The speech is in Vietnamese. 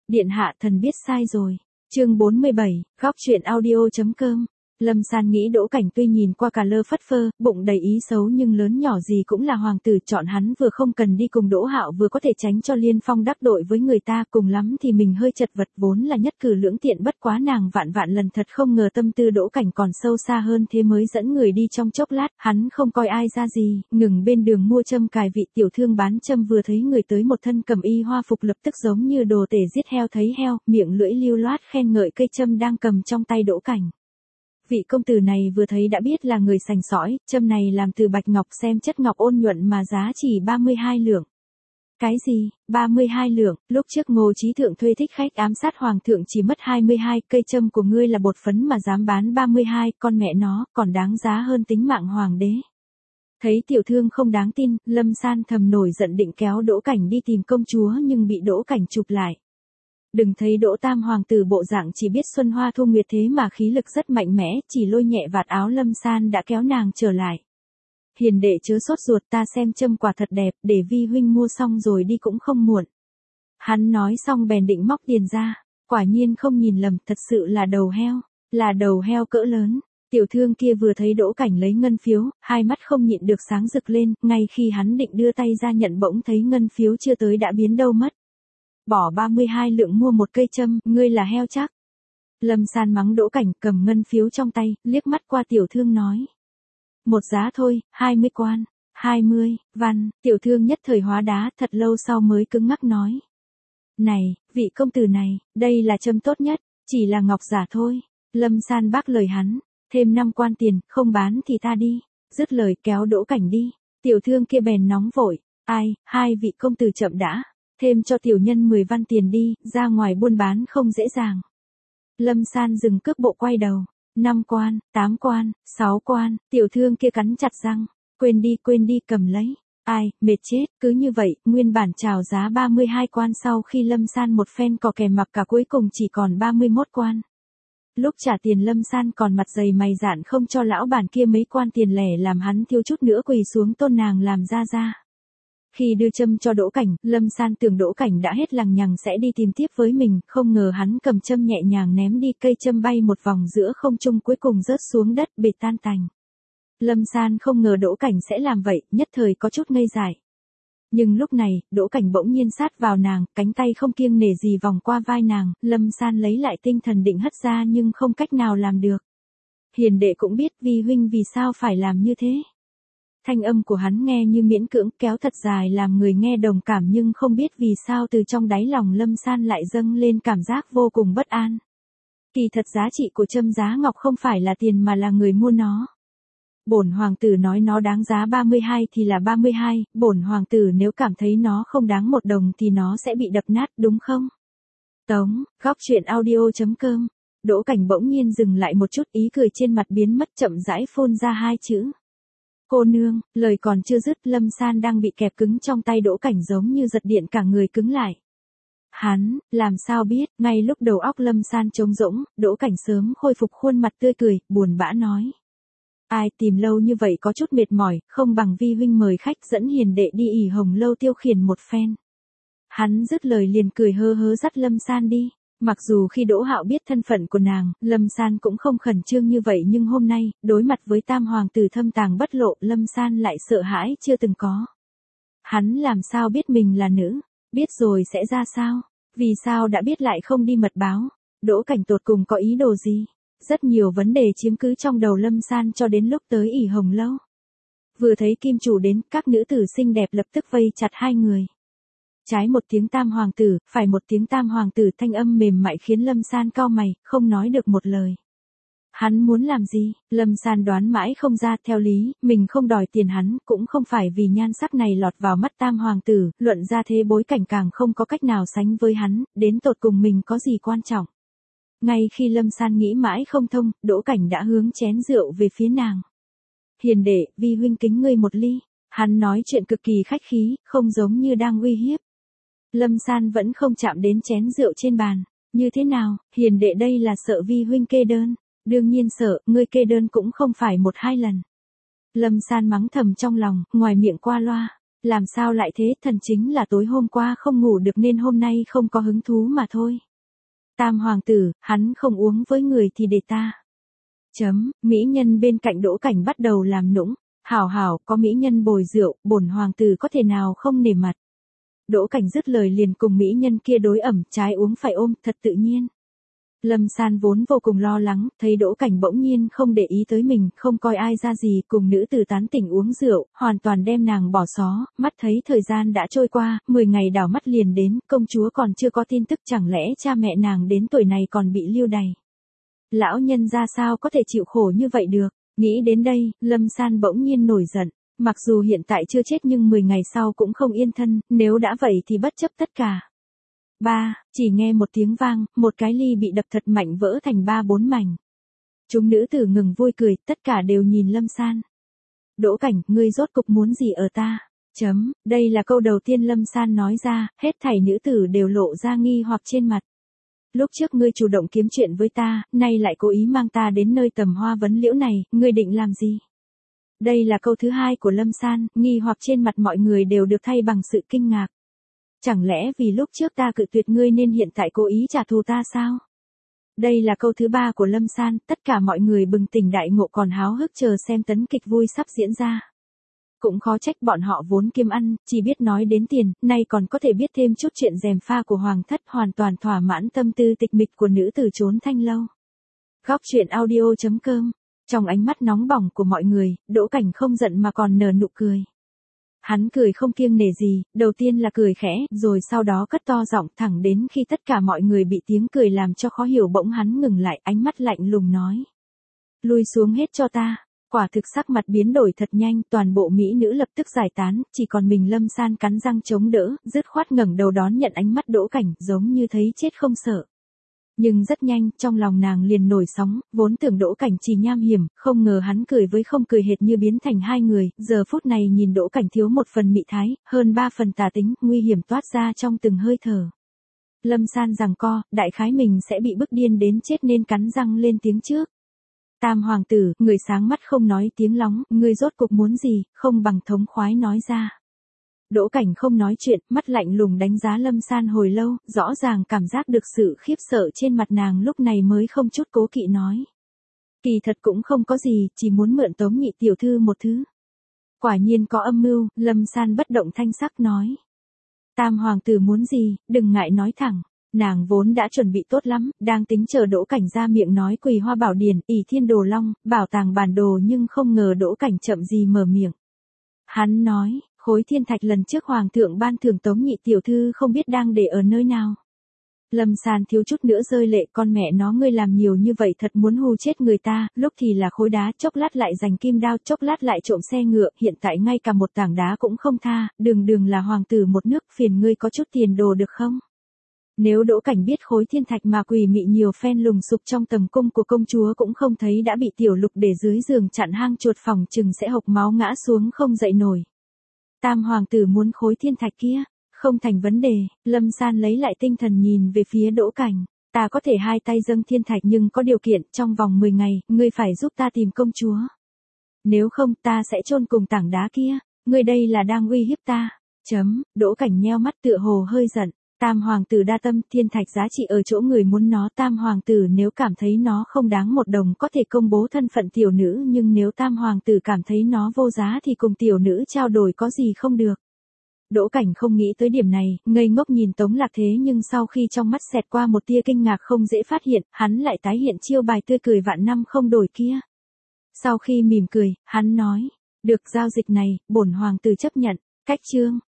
Điện hạ thần biết sai rồi. Chương 47, góc truyện audio.com. Lâm San nghĩ Đỗ Cảnh tuy nhìn qua cà lơ phất phơ, bụng đầy ý xấu nhưng lớn nhỏ gì cũng là hoàng tử, chọn hắn vừa không cần đi cùng Đỗ Hạo vừa có thể tránh cho Liên Phong đắc tội với người ta, cùng lắm thì mình hơi chật vật, vốn là nhất cử lưỡng tiện, bất quá nàng vạn vạn lần thật không ngờ tâm tư Đỗ Cảnh còn sâu xa hơn thế, mới dẫn người đi trong chốc lát, hắn không coi ai ra gì, ngừng bên đường mua châm cài, vị tiểu thương bán châm vừa thấy người tới một thân cẩm y hoa phục lập tức giống như đồ tể giết heo thấy heo, miệng lưỡi lưu loát khen ngợi cây châm đang cầm trong tay Đỗ Cảnh. Vị công tử này vừa thấy đã biết là người sành sỏi, châm này làm từ bạch ngọc, xem chất ngọc ôn nhuận mà giá chỉ 32 lượng. Cái gì, 32 lượng, lúc trước Ngô Chí Thượng thuê thích khách ám sát hoàng thượng chỉ mất 22, cây châm của ngươi là bột phấn mà dám bán 32, con mẹ nó, còn đáng giá hơn tính mạng hoàng đế. Thấy tiểu thương không đáng tin, Lâm San thầm nổi giận định kéo Đỗ Cảnh đi tìm công chúa nhưng bị Đỗ Cảnh chụp lại. Đừng thấy Đỗ Tam hoàng tử bộ dạng chỉ biết xuân hoa thu nguyệt thế mà khí lực rất mạnh mẽ, chỉ lôi nhẹ vạt áo Lâm San đã kéo nàng trở lại. Hiền đệ chớ sốt ruột, ta xem châm quả thật đẹp, để vi huynh mua xong rồi đi cũng không muộn. Hắn nói xong bèn định móc tiền ra, quả nhiên không nhìn lầm, thật sự là đầu heo cỡ lớn. Tiểu thương kia vừa thấy Đỗ Cảnh lấy ngân phiếu, hai mắt không nhịn được sáng rực lên, ngay khi hắn định đưa tay ra nhận bỗng thấy ngân phiếu chưa tới đã biến đâu mất. Bỏ 32 lượng mua một cây châm, ngươi là heo chắc. Lâm San mắng Đỗ Cảnh, cầm ngân phiếu trong tay, liếc mắt qua tiểu thương nói. Một giá thôi, 20 quan, 20 văn, tiểu thương nhất thời hóa đá, thật lâu sau mới cứng ngắc nói. Này, vị công tử này, đây là châm tốt nhất, chỉ là ngọc giả thôi. Lâm San bác lời hắn, thêm 5 quan tiền, không bán thì ta đi. Dứt lời kéo Đỗ Cảnh đi, tiểu thương kia bèn nóng vội. Ai, hai vị công tử chậm đã. Thêm cho tiểu nhân 10 văn tiền đi, ra ngoài buôn bán không dễ dàng. Lâm San dừng cước bộ quay đầu. 5 quan, 8 quan, 6 quan, tiểu thương kia cắn chặt răng. Quên đi cầm lấy. Ai, mệt chết, cứ như vậy, nguyên bản chào giá 32 quan sau khi Lâm San một phen cò kè mặc cả cuối cùng chỉ còn 31 quan. Lúc trả tiền Lâm San còn mặt dày mày dạn không cho lão bản kia mấy quan tiền lẻ làm hắn thiếu chút nữa quỳ xuống tôn nàng làm ra. Khi đưa châm cho Đỗ Cảnh, Lâm San tưởng Đỗ Cảnh đã hết lằng nhằng sẽ đi tìm tiếp với mình, không ngờ hắn cầm châm nhẹ nhàng ném đi, cây châm bay một vòng giữa không trung cuối cùng rớt xuống đất bệt tan tành. Lâm San không ngờ Đỗ Cảnh sẽ làm vậy, nhất thời có chút ngây dại. Nhưng lúc này, Đỗ Cảnh bỗng nhiên sát vào nàng, cánh tay không kiêng nể gì vòng qua vai nàng, Lâm San lấy lại tinh thần định hất ra nhưng không cách nào làm được. Hiền đệ cũng biết vi huynh vì sao phải làm như thế. Thanh âm của hắn nghe như miễn cưỡng, kéo thật dài làm người nghe đồng cảm, nhưng không biết vì sao từ trong đáy lòng Lâm San lại dâng lên cảm giác vô cùng bất an. Kỳ thật giá trị của châm giá ngọc không phải là tiền mà là người mua nó. Bổn hoàng tử nói nó đáng giá 32 thì là 32, bổn hoàng tử nếu cảm thấy nó không đáng 1 đồng thì nó sẽ bị đập nát, đúng không? Tống, góc truyện audio.com. Đỗ Cảnh bỗng nhiên dừng lại một chút, ý cười trên mặt biến mất, chậm rãi phun ra 2 chữ. Cô nương, lời còn chưa dứt, Lâm San đang bị kẹp cứng trong tay Đỗ Cảnh giống như giật điện, cả người cứng lại. Hắn, làm sao biết, ngay lúc đầu óc Lâm San trống rỗng, Đỗ Cảnh sớm khôi phục khuôn mặt tươi cười, buồn bã nói. Ai tìm lâu như vậy có chút mệt mỏi, không bằng vi huynh mời khách dẫn hiền đệ đi ỉ Hồng Lâu tiêu khiển một phen. Hắn dứt lời liền cười hơ hớ dắt Lâm San đi. Mặc dù khi Đỗ Hạo biết thân phận của nàng, Lâm San cũng không khẩn trương như vậy, nhưng hôm nay, đối mặt với tam hoàng tử thâm tàng bất lộ, Lâm San lại sợ hãi chưa từng có. Hắn làm sao biết mình là nữ? Biết rồi sẽ ra sao? Vì sao đã biết lại không đi mật báo? Đỗ Cảnh tột cùng có ý đồ gì? Rất nhiều vấn đề chiếm cứ trong đầu Lâm San cho đến lúc tới ỉ Hồng Lâu. Vừa thấy kim chủ đến, các nữ tử xinh đẹp lập tức vây chặt hai người. Trái một tiếng tam hoàng tử, phải một tiếng tam hoàng tử, thanh âm mềm mại khiến Lâm San cau mày, không nói được một lời. Hắn muốn làm gì? Lâm San đoán mãi không ra, theo lý, mình không đòi tiền hắn, cũng không phải vì nhan sắc này lọt vào mắt tam hoàng tử, luận ra thế bối cảnh càng không có cách nào sánh với hắn, đến tột cùng mình có gì quan trọng. Ngay khi Lâm San nghĩ mãi không thông, Đỗ Cảnh đã hướng chén rượu về phía nàng. Hiền đệ, vi huynh kính ngươi một ly. Hắn nói chuyện cực kỳ khách khí, không giống như đang uy hiếp. Lâm San vẫn không chạm đến chén rượu trên bàn. Như thế nào, hiền đệ đây là sợ vi huynh kê đơn. Đương nhiên sợ, ngươi kê đơn cũng không phải 1-2 lần. Lâm San mắng thầm trong lòng, ngoài miệng qua loa. Làm sao lại thế, thần chính là tối hôm qua không ngủ được nên hôm nay không có hứng thú mà thôi. Tam hoàng tử, hắn không uống với người thì để ta. Mỹ nhân bên cạnh Đỗ Cảnh bắt đầu làm nũng. Hảo hảo, có mỹ nhân bồi rượu, bổn hoàng tử có thể nào không nể mặt. Đỗ Cảnh dứt lời liền cùng mỹ nhân kia đối ẩm, trái uống phải ôm, thật tự nhiên. Lâm San vốn vô cùng lo lắng, thấy Đỗ Cảnh bỗng nhiên không để ý tới mình, không coi ai ra gì, cùng nữ tử tán tỉnh uống rượu, hoàn toàn đem nàng bỏ xó, mắt thấy thời gian đã trôi qua, 10 ngày đảo mắt liền đến, công chúa còn chưa có tin tức, chẳng lẽ cha mẹ nàng đến tuổi này còn bị lưu đày. Lão nhân ra sao có thể chịu khổ như vậy được, nghĩ đến đây, Lâm San bỗng nhiên nổi giận. Mặc dù hiện tại chưa chết nhưng 10 ngày sau cũng không yên thân, nếu đã vậy thì bất chấp tất cả. Chỉ nghe một tiếng vang, một cái ly bị đập thật mạnh vỡ thành 3-4 mảnh. Chúng nữ tử ngừng vui cười, tất cả đều nhìn Lâm San. Đỗ Cảnh, ngươi rốt cục muốn gì ở ta? Đây là câu đầu tiên Lâm San nói ra, hết thảy nữ tử đều lộ ra nghi hoặc trên mặt. Lúc trước ngươi chủ động kiếm chuyện với ta, nay lại cố ý mang ta đến nơi tầm hoa vấn liễu này, ngươi định làm gì? Đây là câu thứ hai của Lâm San, nghi hoặc trên mặt mọi người đều được thay bằng sự kinh ngạc. Chẳng lẽ vì lúc trước ta cự tuyệt ngươi nên hiện tại cố ý trả thù ta sao? Đây là câu thứ ba của Lâm San, tất cả mọi người bừng tỉnh đại ngộ còn háo hức chờ xem tấn kịch vui sắp diễn ra. Cũng khó trách bọn họ vốn kiêm ăn, chỉ biết nói đến tiền, nay còn có thể biết thêm chút chuyện gièm pha của hoàng thất, hoàn toàn thỏa mãn tâm tư tịch mịch của nữ tử trốn thanh lâu. Góc truyện audio.com. Trong ánh mắt nóng bỏng của mọi người, Đỗ Cảnh không giận mà còn nở nụ cười. Hắn cười không kiêng nể gì, đầu tiên là cười khẽ, rồi sau đó cất to giọng thẳng đến khi tất cả mọi người bị tiếng cười làm cho khó hiểu bỗng hắn ngừng lại, ánh mắt lạnh lùng nói. Lui xuống hết cho ta. Quả thực sắc mặt biến đổi thật nhanh, toàn bộ mỹ nữ lập tức giải tán, chỉ còn mình Lâm San cắn răng chống đỡ, dứt khoát ngẩng đầu đón nhận ánh mắt Đỗ Cảnh, giống như thấy chết không sợ. Nhưng rất nhanh, trong lòng nàng liền nổi sóng, vốn tưởng Đỗ Cảnh chỉ nham hiểm, không ngờ hắn cười với không cười hệt như biến thành hai người, giờ phút này nhìn Đỗ Cảnh thiếu một phần mị thái, hơn 3 phần tà tính, nguy hiểm toát ra trong từng hơi thở. Lâm San giằng co, đại khái mình sẽ bị bức điên đến chết nên cắn răng lên tiếng trước. Tam hoàng tử, người sáng mắt không nói tiếng lóng, ngươi rốt cục muốn gì, không bằng thống khoái nói ra. Đỗ Cảnh không nói chuyện, mắt lạnh lùng đánh giá Lâm San hồi lâu, rõ ràng cảm giác được sự khiếp sợ trên mặt nàng lúc này mới không chút cố kỵ nói. Kỳ thật cũng không có gì, chỉ muốn mượn Tống nhị tiểu thư một thứ. Quả nhiên có âm mưu, Lâm San bất động thanh sắc nói. Tam hoàng tử muốn gì, đừng ngại nói thẳng. Nàng vốn đã chuẩn bị tốt lắm, đang tính chờ Đỗ Cảnh ra miệng nói Quỳ Hoa Bảo Điển, ỷ Thiên Đồ Long, bảo tàng bản đồ nhưng không ngờ Đỗ Cảnh chậm gì mở miệng. Hắn nói, khối thiên thạch lần trước hoàng thượng ban thưởng Tống nhị tiểu thư không biết đang để ở nơi nào. Lâm San thiếu chút nữa rơi lệ, con mẹ nó ngươi làm nhiều như vậy thật muốn hù chết người ta, lúc thì là khối đá, chốc lát lại giành kim đao, chốc lát lại trộm xe ngựa, hiện tại ngay cả một tảng đá cũng không tha, đường là hoàng tử một nước, phiền ngươi có chút tiền đồ được không? Nếu Đỗ Cảnh biết khối thiên thạch mà quỷ mị nhiều phen lùng sục trong tầm cung của công chúa cũng không thấy đã bị tiểu lục để dưới giường chặn hang chuột, phòng chừng sẽ hộc máu ngã xuống không dậy nổi. Tam hoàng tử muốn khối thiên thạch kia, không thành vấn đề, Lâm San lấy lại tinh thần nhìn về phía Đỗ Cảnh. Ta có thể hai tay dâng thiên thạch nhưng có điều kiện, trong vòng 10 ngày, ngươi phải giúp ta tìm công chúa. Nếu không ta sẽ chôn cùng tảng đá kia, ngươi đây là đang uy hiếp ta. Đỗ Cảnh nheo mắt tựa hồ hơi giận. Tam hoàng tử đa tâm, thiên thạch giá trị ở chỗ người muốn nó. Tam hoàng tử nếu cảm thấy nó không đáng một đồng có thể công bố thân phận tiểu nữ, nhưng nếu tam hoàng tử cảm thấy nó vô giá thì cùng tiểu nữ trao đổi có gì không được. Đỗ Cảnh không nghĩ tới điểm này, ngây ngốc nhìn Tống Lạc Thế, nhưng sau khi trong mắt xẹt qua một tia kinh ngạc không dễ phát hiện, hắn lại tái hiện chiêu bài tươi cười vạn năm không đổi kia. Sau khi mỉm cười, hắn nói, được, giao dịch này, bổn hoàng tử chấp nhận. Cách chương